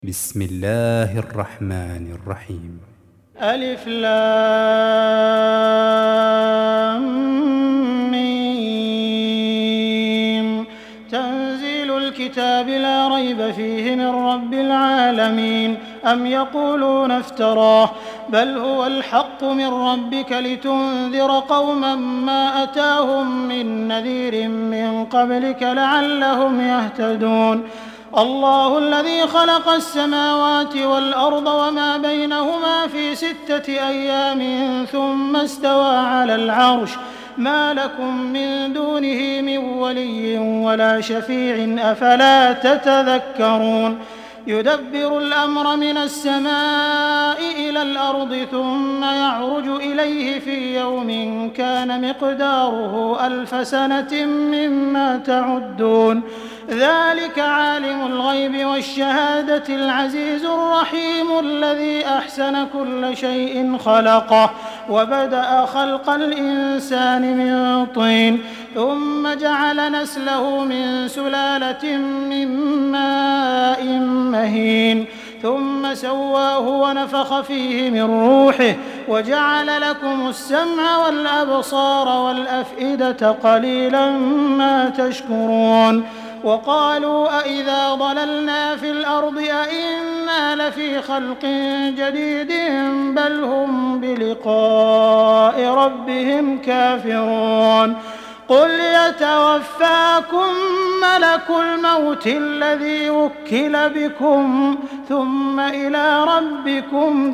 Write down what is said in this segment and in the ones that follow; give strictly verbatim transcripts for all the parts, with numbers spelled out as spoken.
بسم الله الرحمن الرحيم. ألف لام ميم. تنزيل الكتاب لا ريب فيه من رب العالمين. أم يقولون افتراه بل هو الحق من ربك لتنذر قوما ما أتاهم من نذير من قبلك لعلهم يهتدون. الله الذي خلق السماوات والأرض وما بينهما في ستة أيام ثم استوى على العرش ما لكم من دونه من ولي ولا شفيع أفلا تتذكرون. يدبر الأمر من السماء إلى الأرض ثم يعرج إليه في يوم كان مقداره ألف سنة مما تعدون. ذلك عالم الغيب والشهادة العزيز الرحيم الذي أحسن كل شيء خلقه وبدأ خلق الإنسان من طين ثم جعل نسله من سلالة من ماء مهين ثم سواه ونفخ فيه من روحه وجعل لكم السمع والأبصار والأفئدة قليلا ما تشكرون. وقالوا أإذا ضللنا في الأرض أإنا لفي خلق جديد بل هم بلقاء ربهم كافرون. قل يتوفاكم ملك الموت الذي وكل بكم ثم إلى ربكم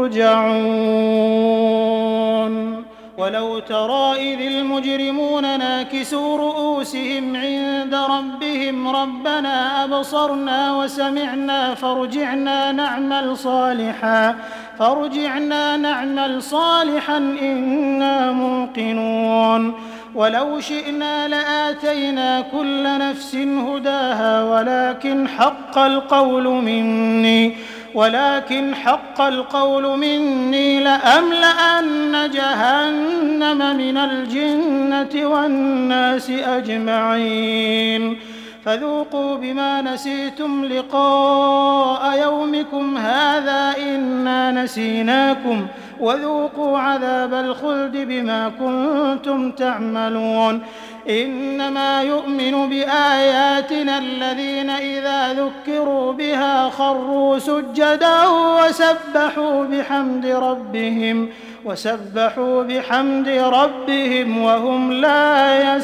ترجعون. ولو ترى إذ المجرمون ناكسوا رؤوسهم عند ربهم ربنا أبصرنا وسمعنا فارجعنا نعمل صالحا فارجعنا نعمل صالحا إنا موقنون. ولو شئنا لآتينا كل نفس هداها ولكن حق القول مني ولكن حق القول مني لأملأن جهنم من الجنة والناس أجمعين. فذوقوا بما نسيتم لقاء يومكم هذا إنا نسيناكم وذوقوا عذاب الخلد بما كنتم تعملون. إنما يؤمن بآياتنا الذين إذا ذكروا بها خروا سجدا وسبحوا بحمد ربهم وسبحوا بحمد ربهم وهم لا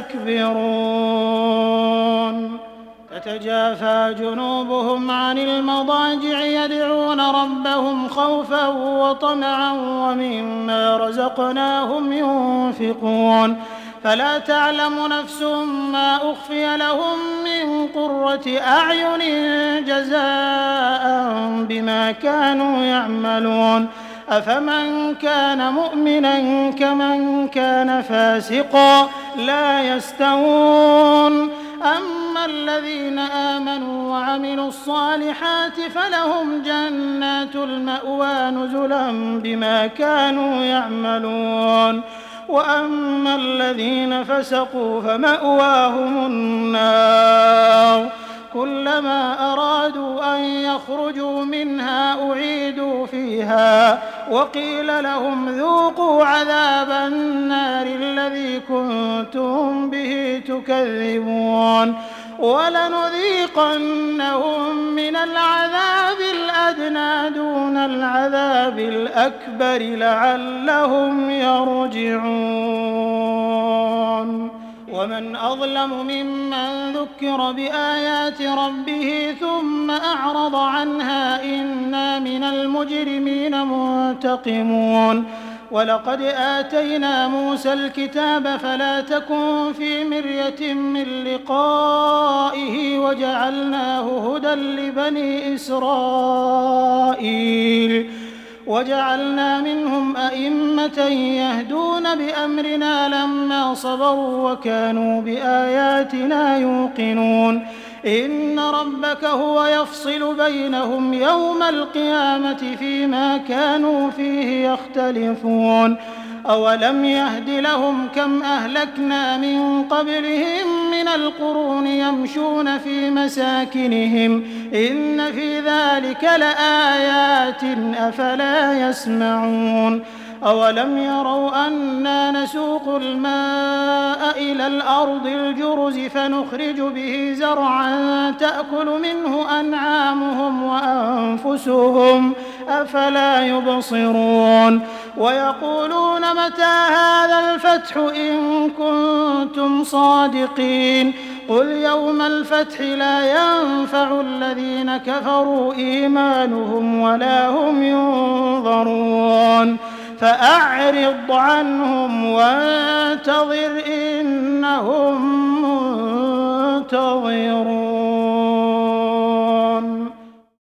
يستكبرون. تتجافى جنوبهم عن المضاجع يدعون ربهم خوفا وطمعا ومما رزقناهم ينفقون. فلا تعلم نفس ما أخفي لهم من قرة أعين جزاء بما كانوا يعملون. أفمن كان مؤمنا كمن كان فاسقا لا يستوون. أما الذين آمنوا وعملوا الصالحات فلهم جنات المأوى نزلا بما كانوا يعملون. وأما الذين فسقوا فمأواهم النار كلما أرادوا أن يخرجوا منها أعيدوا فيها وقيل لهم ذوقوا عذاب النار الذي كنتم به تكذبون. ولنذيقنهم من العذاب الأدنى دون العذاب الأكبر لعلهم يرجعون. ومن أظلم ممن ذكر بآيات ربه ثم أعرض عنها إنا من المجرمين منتقمون. ولقد آتينا موسى الكتاب فلا تكن في مرية من لقائه وجعلناه هدى لبني إسرائيل وجعلنا منهم أئمة يهدون بأمرنا لما صبروا وكانوا بآياتنا يوقنون. إن ربك هو يفصل بينهم يوم القيامة فيما كانوا فيه يختلفون. أولم يهد لهم كم أهلكنا من قبلهم من القرون يمشون في مساكنهم إن في ذلك لآيات أفلا يسمعون أولم يروا أنا نسوق الماء إلى الأرض الجرز فنخرج به زرعا تأكل منه أنعامهم وأنفسهم أفلا يبصرون ويقولون متى هذا الفتح إن كنتم صادقين قل يوم الفتح لا ينفع الذين كفروا إيمانهم ولا هم ينظرون فأعرض عنهم وانتظر إنهم منتظرون.